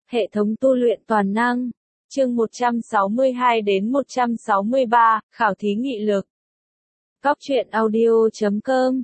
Hệ thống tu luyện toàn năng. Chương 162 đến 163, khảo thí nghị lực. Cóc truyện audio.com.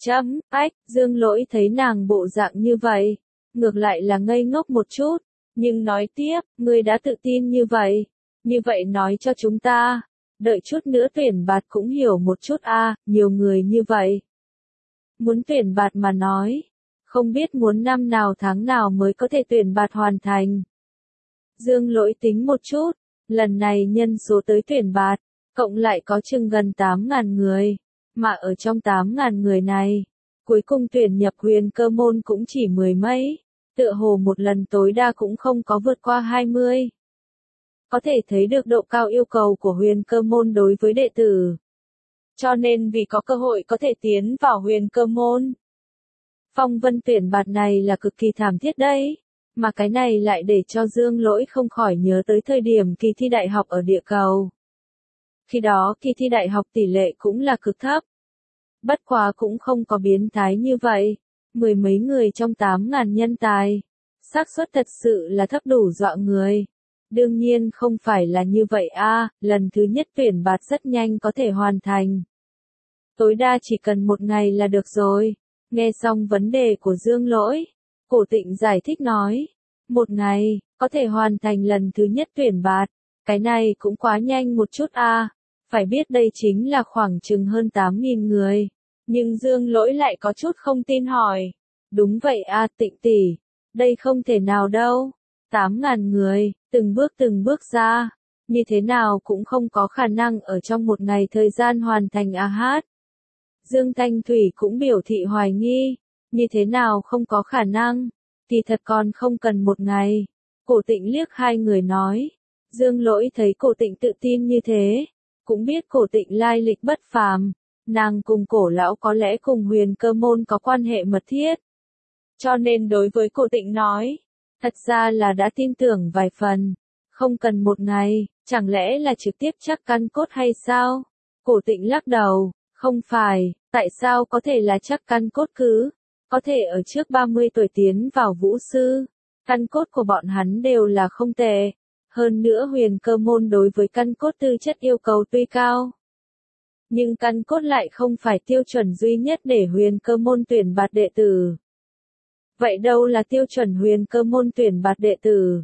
Dương Lỗi thấy nàng bộ dạng như vậy, ngược lại là ngây ngốc một chút, nhưng nói tiếp, ngươi đã tự tin như vậy nói cho chúng ta, đợi chút nữa tuyển bạt cũng hiểu một chút nhiều người như vậy. Muốn tuyển bạt mà nói, không biết muốn năm nào tháng nào mới có thể tuyển bạt hoàn thành. Dương Lỗi tính một chút, lần này nhân số tới tuyển bạt, cộng lại có chừng gần 8.000 người, mà ở trong 8.000 người này, cuối cùng tuyển nhập Huyền Cơ môn cũng chỉ mười mấy, tựa hồ một lần tối đa cũng không có vượt qua 20. Có thể thấy được độ cao yêu cầu của Huyền Cơ môn đối với đệ tử. Cho nên vì có cơ hội có thể tiến vào Huyền Cơ môn, phong vân tuyển bạt này là cực kỳ thảm thiết đấy, mà cái này lại để cho Dương Lỗi không khỏi nhớ tới thời điểm kỳ thi đại học ở địa cầu. Khi đó kỳ thi đại học tỷ lệ cũng là cực thấp. Bất quá cũng không có biến thái như vậy, mười mấy người trong 8.000 nhân tài. Xác suất thật sự là thấp đủ dọa người. Đương nhiên không phải là như vậy lần thứ nhất tuyển bạt rất nhanh có thể hoàn thành. Tối đa chỉ cần một ngày là được rồi. Nghe xong vấn đề của Dương Lỗi, Cổ Tịnh giải thích nói, một ngày, có thể hoàn thành lần thứ nhất tuyển bạt, cái này cũng quá nhanh một chút phải biết đây chính là khoảng chừng hơn 8.000 người. Nhưng Dương Lỗi lại có chút không tin hỏi, đúng vậy Tịnh tỷ, đây không thể nào đâu, 8.000 người, từng bước ra, như thế nào cũng không có khả năng ở trong một ngày thời gian hoàn thành Dương Thanh Thủy cũng biểu thị hoài nghi, như thế nào không có khả năng, thì thật còn không cần một ngày. Cổ Tịnh liếc hai người nói, Dương Lỗi thấy Cổ Tịnh tự tin như thế, cũng biết Cổ Tịnh lai lịch bất phàm, nàng cùng Cổ lão có lẽ cùng Huyền Cơ môn có quan hệ mật thiết. Cho nên đối với Cổ Tịnh nói, thật ra là đã tin tưởng vài phần, không cần một ngày, chẳng lẽ là trực tiếp chắc căn cốt hay sao? Cổ Tịnh lắc đầu, không phải, tại sao có thể là chắc căn cốt cứ? Có thể ở trước 30 tuổi tiến vào vũ sư, căn cốt của bọn hắn đều là không tệ. Hơn nữa Huyền Cơ môn đối với căn cốt tư chất yêu cầu tuy cao, nhưng căn cốt lại không phải tiêu chuẩn duy nhất để Huyền Cơ môn tuyển bạt đệ tử. Vậy đâu là tiêu chuẩn Huyền Cơ môn tuyển bạt đệ tử?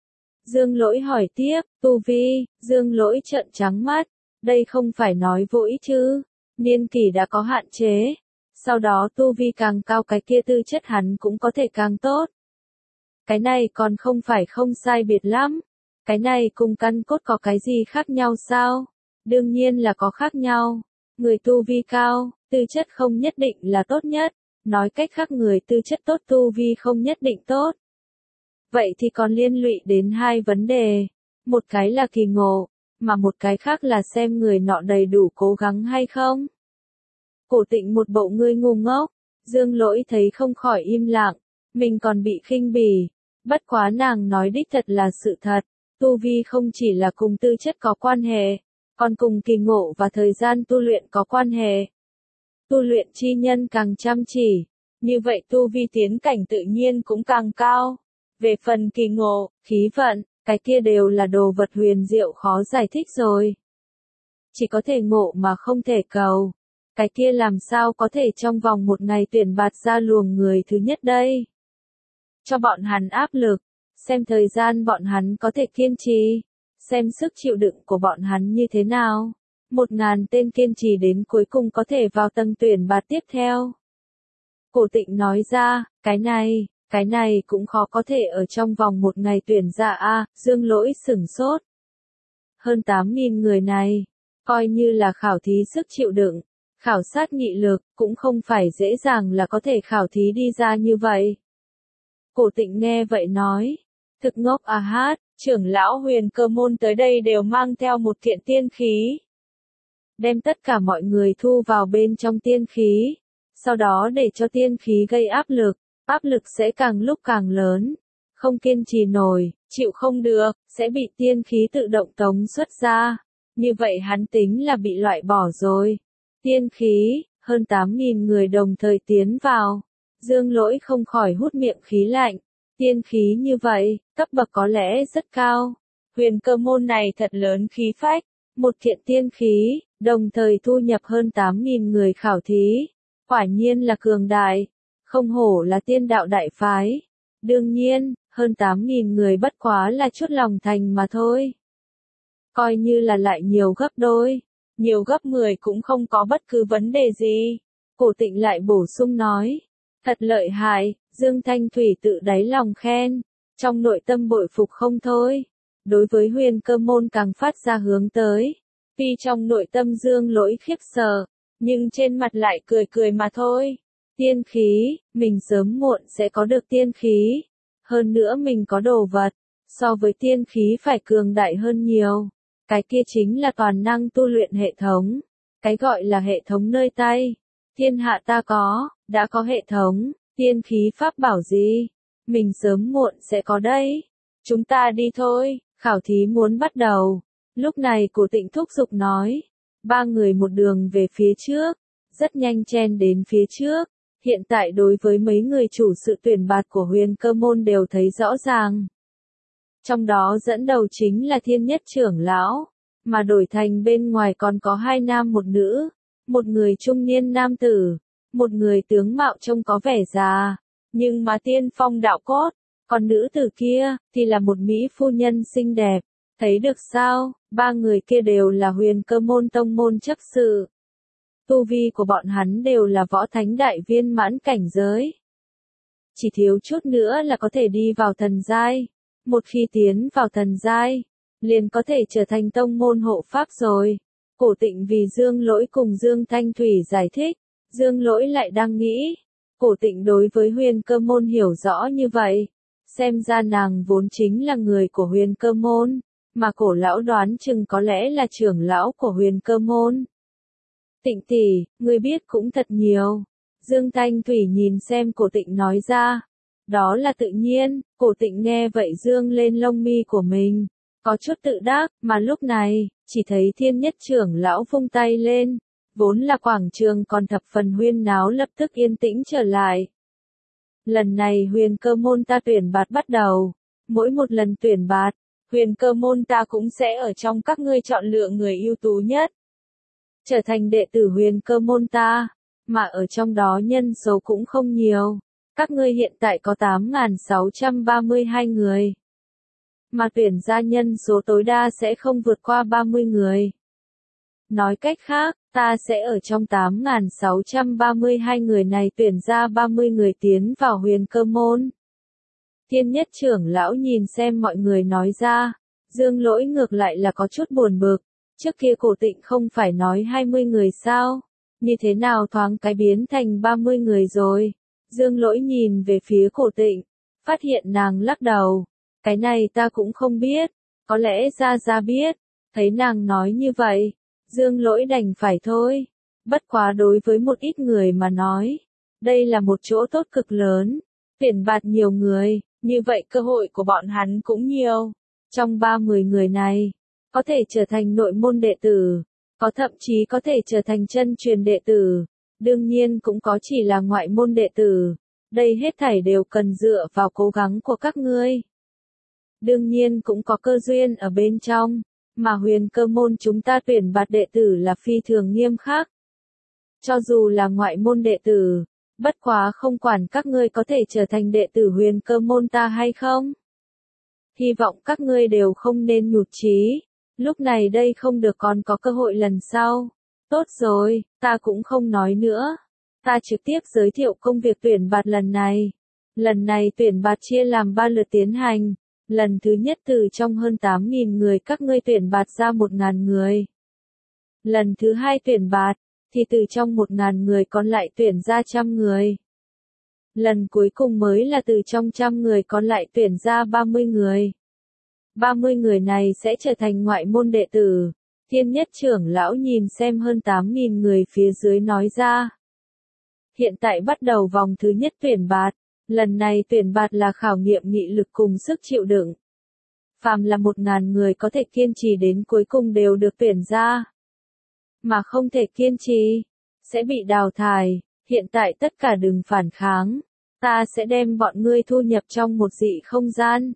Dương Lỗi hỏi tiếp, tu vi. Dương Lỗi trợn trắng mắt, đây không phải nói vô ích chứ, niên kỷ đã có hạn chế, sau đó tu vi càng cao cái kia tư chất hắn cũng có thể càng tốt. Cái này còn không phải không sai biệt lắm, cái này cùng căn cốt có cái gì khác nhau sao? Đương nhiên là có khác nhau, người tu vi cao, tư chất không nhất định là tốt nhất, nói cách khác người tư chất tốt tu vi không nhất định tốt. Vậy thì còn liên lụy đến hai vấn đề, một cái là kỳ ngộ, mà một cái khác là xem người nọ đầy đủ cố gắng hay không. Cổ Tịnh một bộ ngươi ngu ngốc, Dương Lỗi thấy không khỏi im lặng, mình còn bị khinh bỉ, bất quá nàng nói đích thật là sự thật, tu vi không chỉ là cùng tư chất có quan hệ, còn cùng kỳ ngộ và thời gian tu luyện có quan hệ. Tu luyện chi nhân càng chăm chỉ, như vậy tu vi tiến cảnh tự nhiên cũng càng cao. Về phần kỳ ngộ, khí vận, cái kia đều là đồ vật huyền diệu khó giải thích rồi. Chỉ có thể ngộ mà không thể cầu. Cái kia làm sao có thể trong vòng một ngày tuyển bạt ra luồng người thứ nhất đây? Cho bọn hắn áp lực, xem thời gian bọn hắn có thể kiên trì, xem sức chịu đựng của bọn hắn như thế nào. 1.000 tên kiên trì đến cuối cùng có thể vào tầng tuyển bạt tiếp theo. Cổ Tịnh nói ra, cái này cũng khó có thể ở trong vòng một ngày tuyển ra Dương Lỗi sửng sốt. Hơn 8.000 người này, coi như là khảo thí sức chịu đựng, khảo sát nghị lực, cũng không phải dễ dàng là có thể khảo thí đi ra như vậy. Cổ Tịnh nghe vậy nói, thực ngốc trưởng lão Huyền Cơ môn tới đây đều mang theo một kiện tiên khí. Đem tất cả mọi người thu vào bên trong tiên khí, sau đó để cho tiên khí gây áp lực sẽ càng lúc càng lớn, không kiên trì nổi, chịu không được, sẽ bị tiên khí tự động tống xuất ra, như vậy hắn tính là bị loại bỏ rồi. Tiên khí, hơn 8.000 người đồng thời tiến vào, Dương Lỗi không khỏi hút miệng khí lạnh, Tiên khí như vậy, cấp bậc có lẽ rất cao. Huyền Cơ môn này thật lớn khí phách, một kiện tiên khí, đồng thời thu nhập hơn 8.000 người khảo thí. Quả nhiên là cường đại, không hổ là tiên đạo đại phái. Đương nhiên, hơn 8.000 người bất quá là chút lòng thành mà thôi. Coi như là lại nhiều gấp đôi, nhiều gấp 10 cũng không có bất cứ vấn đề gì. Cổ Tịnh lại bổ sung nói, thật lợi hại, Dương Thanh Thủy tự đáy lòng khen, trong nội tâm bội phục không thôi. Đối với Huyền Cơ môn càng phát ra hướng tới. Tuy trong nội tâm Dương Lỗi khiếp sợ, nhưng trên mặt lại cười cười mà thôi. Tiên khí, mình sớm muộn sẽ có được tiên khí. Hơn nữa mình có đồ vật, so với tiên khí phải cường đại hơn nhiều. Cái kia chính là toàn năng tu luyện hệ thống. Cái gọi là hệ thống nơi tay. Thiên hạ ta có, đã có hệ thống, tiên khí pháp bảo gì? Mình sớm muộn sẽ có đấy. Chúng ta đi thôi, khảo thí muốn bắt đầu. Lúc này Cổ Tịnh thúc giục nói. Ba người một đường về phía trước, rất nhanh chen đến phía trước. Hiện tại đối với mấy người chủ sự tuyển bạt của Huyền Cơ môn đều thấy rõ ràng. Trong đó dẫn đầu chính là Thiên Nhất trưởng lão, mà đổi thành bên ngoài còn có 2 nam một nữ, một người trung niên nam tử, một người tướng mạo trông có vẻ già, nhưng mà tiên phong đạo cốt, còn nữ tử kia thì là một mỹ phu nhân xinh đẹp. Thấy được sao, ba người kia đều là Huyền Cơ môn tông môn chấp sự. Tu vi của bọn hắn đều là võ thánh đại viên mãn cảnh giới. Chỉ thiếu chút nữa là có thể đi vào thần giai. Một khi tiến vào thần giai, liền có thể trở thành tông môn hộ pháp rồi. Cổ Tịnh vì Dương Lỗi cùng Dương Thanh Thủy giải thích, Dương Lỗi lại đang nghĩ. Cổ Tịnh đối với Huyền Cơ môn hiểu rõ như vậy. Xem ra nàng vốn chính là người của Huyền Cơ môn, mà Cổ lão đoán chừng có lẽ là trưởng lão của Huyền Cơ môn. Tịnh tỷ, ngươi biết cũng thật nhiều. Dương Thanh Thủy nhìn xem Cổ Tịnh nói ra. Đó là tự nhiên. Cổ Tịnh nghe vậy dương lên lông mi của mình. Có chút tự đắc, mà lúc này, chỉ thấy Thiên Nhất trưởng lão vung tay lên. Vốn là quảng trường còn thập phần huyên náo lập tức yên tĩnh trở lại. Lần này Huyền Cơ môn ta tuyển bạt bắt đầu. Mỗi một lần tuyển bạt, Huyền Cơ môn ta cũng sẽ ở trong các ngươi chọn lựa người ưu tú nhất. Trở thành đệ tử Huyền Cơ môn ta, mà ở trong đó nhân số cũng không nhiều. Các ngươi hiện tại có 8.632 người. Mà tuyển ra nhân số tối đa sẽ không vượt qua 30 người. Nói cách khác, ta sẽ ở trong 8.632 người này tuyển ra 30 người tiến vào Huyền Cơ môn. Thiên Nhất trưởng lão nhìn xem mọi người nói ra. Dương Lỗi ngược lại là có chút buồn bực. Trước kia Cổ Tịnh không phải nói 20 người sao? Như thế nào thoáng cái biến thành 30 người rồi? Dương Lỗi nhìn về phía Cổ Tịnh, phát hiện nàng lắc đầu. Cái này ta cũng không biết, có lẽ Gia biết. Thấy nàng nói như vậy, Dương Lỗi đành phải thôi. Bất quá đối với một ít người mà nói, đây là một chỗ tốt cực lớn. Tuyển bạt nhiều người, như vậy cơ hội của bọn hắn cũng nhiều. Trong 30 người này, có thể trở thành nội môn đệ tử, có thậm chí có thể trở thành chân truyền đệ tử, đương nhiên cũng có chỉ là ngoại môn đệ tử. Đây hết thảy đều cần dựa vào cố gắng của các ngươi. Đương nhiên cũng có cơ duyên ở bên trong, mà Huyền Cơ môn chúng ta tuyển bạt đệ tử là phi thường nghiêm khắc. Cho dù là ngoại môn đệ tử, bất quá không quản các ngươi có thể trở thành đệ tử Huyền Cơ môn ta hay không. Hy vọng các ngươi đều không nên nhụt chí. Lúc này đây không được còn có cơ hội lần sau. Tốt rồi, ta cũng không nói nữa. Ta trực tiếp giới thiệu công việc tuyển bạt lần này. Lần này tuyển bạt chia làm 3 lượt tiến hành. Lần thứ nhất từ trong hơn 8.000 người các ngươi tuyển bạt ra 1.000 người. Lần thứ hai tuyển bạt, thì từ trong 1.000 người còn lại tuyển ra 100 người. Lần cuối cùng mới là từ trong 100 người còn lại tuyển ra 30 người. 30 người này sẽ trở thành ngoại môn đệ tử. Thiên Nhất trưởng lão nhìn xem hơn 8.000 người phía dưới nói ra. Hiện tại bắt đầu vòng thứ nhất tuyển bạt. Lần này tuyển bạt là khảo nghiệm nghị lực cùng sức chịu đựng. Phàm là 1.000 người có thể kiên trì đến cuối cùng đều được tuyển ra. Mà không thể kiên trì, sẽ bị đào thải. Hiện tại tất cả đừng phản kháng. Ta sẽ đem bọn ngươi thu nhập trong một dị không gian.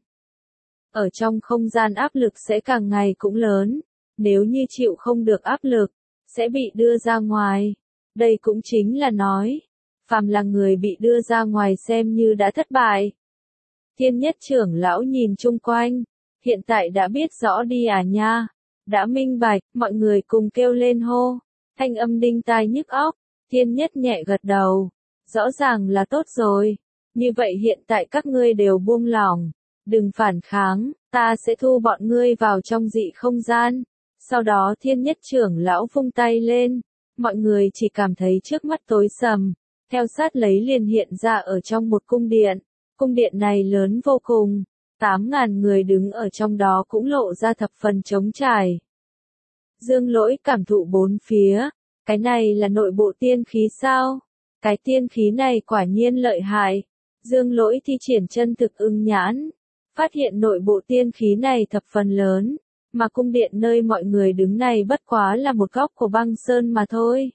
Ở trong không gian áp lực sẽ càng ngày cũng lớn, nếu như chịu không được áp lực, sẽ bị đưa ra ngoài. Đây cũng chính là nói, phàm là người bị đưa ra ngoài xem như đã thất bại. Thiên Nhất trưởng lão nhìn chung quanh, hiện tại đã biết rõ đi à nha, đã minh bạch, mọi người cùng kêu lên hô, thanh âm đinh tai nhức óc. Thiên Nhất nhẹ gật đầu, rõ ràng là tốt rồi, như vậy hiện tại các ngươi đều buông lỏng, đừng phản kháng, ta sẽ thu bọn ngươi vào trong dị không gian. Sau đó Thiên Nhất trưởng lão vung tay lên, mọi người chỉ cảm thấy trước mắt tối sầm, theo sát lấy liền hiện ra ở trong một cung điện. Cung điện này lớn vô cùng, 8.000 người đứng ở trong đó cũng lộ ra thập phần trống trải. Dương Lỗi cảm thụ bốn phía, cái này là nội bộ tiên khí sao? Cái tiên khí này quả nhiên lợi hại. Dương Lỗi thi triển chân thực ưng nhãn, phát hiện nội bộ tiên khí này thập phần lớn, mà cung điện nơi mọi người đứng này bất quá là một góc của băng sơn mà thôi.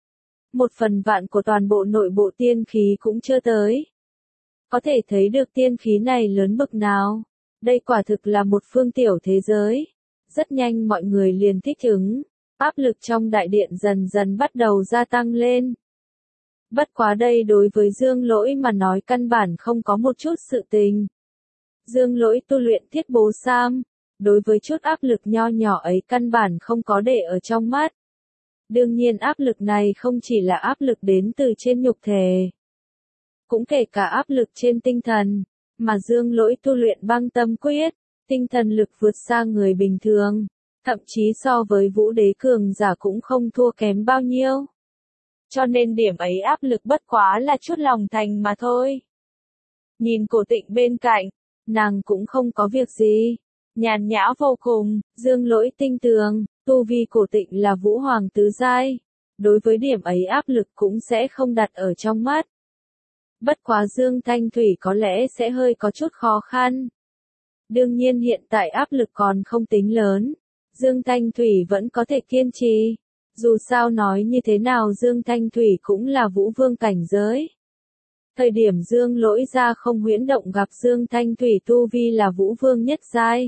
1/1000 của toàn bộ nội bộ tiên khí cũng chưa tới. Có thể thấy được tiên khí này lớn bậc nào. Đây quả thực là một phương tiểu thế giới. Rất nhanh mọi người liền thích ứng. Áp lực trong đại điện dần dần bắt đầu gia tăng lên. Bất quá đây đối với Dương Lỗi mà nói căn bản không có một chút sự tình. Dương Lỗi tu luyện Thiết Bố Sam, đối với chút áp lực nho nhỏ ấy căn bản không có để ở trong mắt. Đương nhiên áp lực này không chỉ là áp lực đến từ trên nhục thể, cũng kể cả áp lực trên tinh thần, mà Dương Lỗi tu luyện Băng Tâm Quyết, tinh thần lực vượt xa người bình thường, thậm chí so với Vũ Đế cường giả cũng không thua kém bao nhiêu. Cho nên điểm ấy áp lực bất quá là chút lòng thành mà thôi. Nhìn Cổ Tịnh bên cạnh, nàng cũng không có việc gì, nhàn nhã vô cùng. Dương Lỗi tinh tường, tu vi Cổ Tịnh là Vũ Hoàng tứ giai, đối với điểm ấy áp lực cũng sẽ không đặt ở trong mắt. Bất quá Dương Thanh Thủy có lẽ sẽ hơi có chút khó khăn. Đương nhiên hiện tại áp lực còn không tính lớn, Dương Thanh Thủy vẫn có thể kiên trì. Dù sao nói như thế nào Dương Thanh Thủy cũng là Vũ Vương cảnh giới. Thời điểm Dương Lỗi ra không huyễn động gặp Dương Thanh Thủy tu vi là Vũ Vương nhất giai.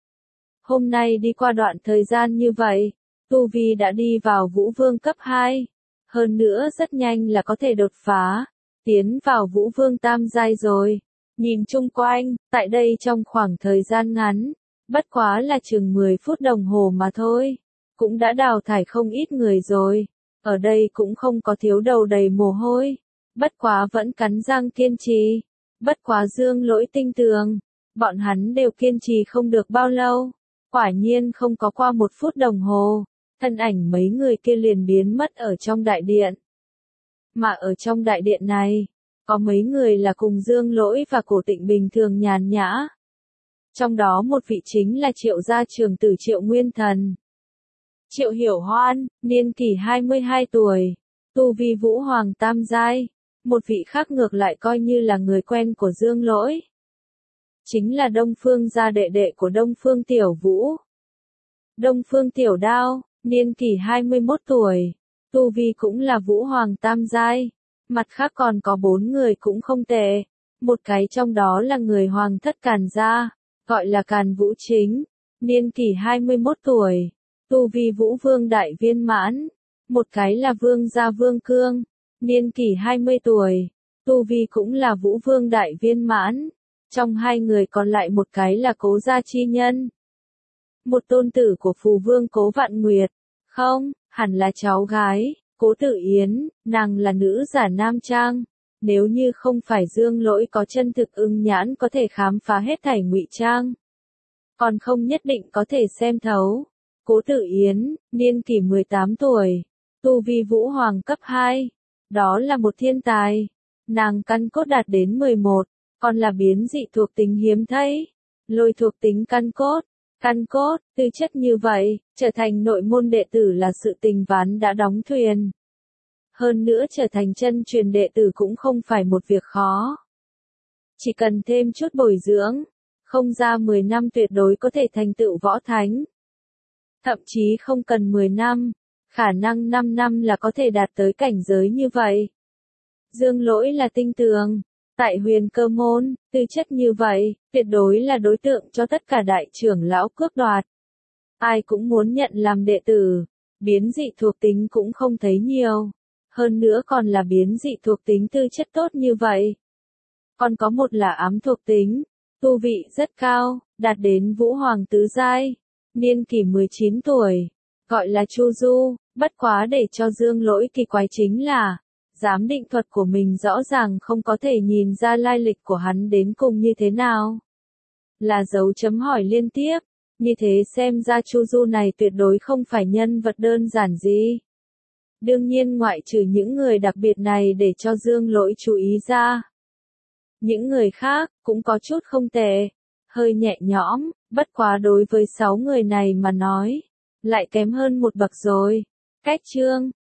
Hôm nay đi qua đoạn thời gian như vậy, tu vi đã đi vào Vũ Vương cấp 2. Hơn nữa rất nhanh là có thể đột phá, tiến vào Vũ Vương tam giai rồi. Nhìn chung quanh, tại đây trong khoảng thời gian ngắn, bất quá là chừng 10 phút đồng hồ mà thôi, cũng đã đào thải không ít người rồi. Ở đây cũng không có thiếu đầu đầy mồ hôi, bất quá vẫn cắn răng kiên trì. Bất quá Dương Lỗi tinh tường, bọn hắn đều kiên trì không được bao lâu. Quả nhiên không có qua 1 phút đồng hồ, thân ảnh mấy người kia liền biến mất ở trong đại điện. Mà ở trong đại điện này, có mấy người là cùng Dương Lỗi và Cổ Tịnh bình thường nhàn nhã. Trong đó một vị chính là Triệu gia trưởng tử Triệu Nguyên Thần. Triệu Hiểu Hoan, niên kỷ 22 tuổi, tu vi Vũ Hoàng tam giai. Một vị khác ngược lại coi như là người quen của Dương Lỗi. Chính là Đông Phương gia đệ đệ của Đông Phương Tiểu Vũ. Đông Phương Tiểu Đao, niên kỷ 21 tuổi, tu vi cũng là Vũ Hoàng tam giai. Mặt khác còn có 4 người cũng không tệ. Một cái trong đó là người Hoàng thất Càn gia, gọi là Càn Vũ Chính, niên kỷ 21 tuổi, tu vi Vũ Vương đại viên mãn. Một cái là Vương gia Vương Cương, niên kỷ 20 tuổi, tu vi cũng là Vũ Vương đại viên mãn. Trong hai người còn lại một cái là Cố gia chi nhân, một tôn tử của Phù Vương Cố Vạn Nguyệt. Không, hẳn là cháu gái, Cố Tử Yến, nàng là nữ giả nam trang. Nếu như không phải Dương Lỗi có chân thực ưng nhãn có thể khám phá hết thảy ngụy trang, còn không nhất định có thể xem thấu. Cố Tử Yến, niên kỷ 18 tuổi, tu vi Vũ Hoàng cấp 2, đó là một thiên tài. Nàng căn cốt đạt đến 11, còn là biến dị thuộc tính hiếm thấy. Lôi thuộc tính căn cốt, tư chất như vậy, trở thành nội môn đệ tử là sự tình ván đã đóng thuyền. Hơn nữa trở thành chân truyền đệ tử cũng không phải một việc khó. Chỉ cần thêm chút bồi dưỡng, không ra 10 năm tuyệt đối có thể thành tựu võ thánh. Thậm chí không cần 10 năm, khả năng 5 năm là có thể đạt tới cảnh giới như vậy. Dương Lỗi là tinh tường, Tại Huyền Cơ môn, tư chất như vậy, tuyệt đối là đối tượng cho tất cả đại trưởng lão cướp đoạt. Ai cũng muốn nhận làm đệ tử, biến dị thuộc tính cũng không thấy nhiều. Hơn nữa còn là biến dị thuộc tính tư chất tốt như vậy. Còn có một là ám thuộc tính, tu vị rất cao, đạt đến Vũ Hoàng tứ giai, niên kỷ 19 tuổi, gọi là Chu Du, bất quá để cho Dương Lỗi kỳ quái chính là, giám định thuật của mình rõ ràng không có thể nhìn ra lai lịch của hắn đến cùng như thế nào. Là dấu chấm hỏi liên tiếp, như thế xem ra Chu Du này tuyệt đối không phải nhân vật đơn giản gì. Đương nhiên ngoại trừ những người đặc biệt này để cho Dương Lỗi chú ý ra. Những người khác, cũng có chút không tệ, hơi nhẹ nhõm, bất quá đối với 6 người này mà nói, lại kém hơn một bậc rồi. Cách chương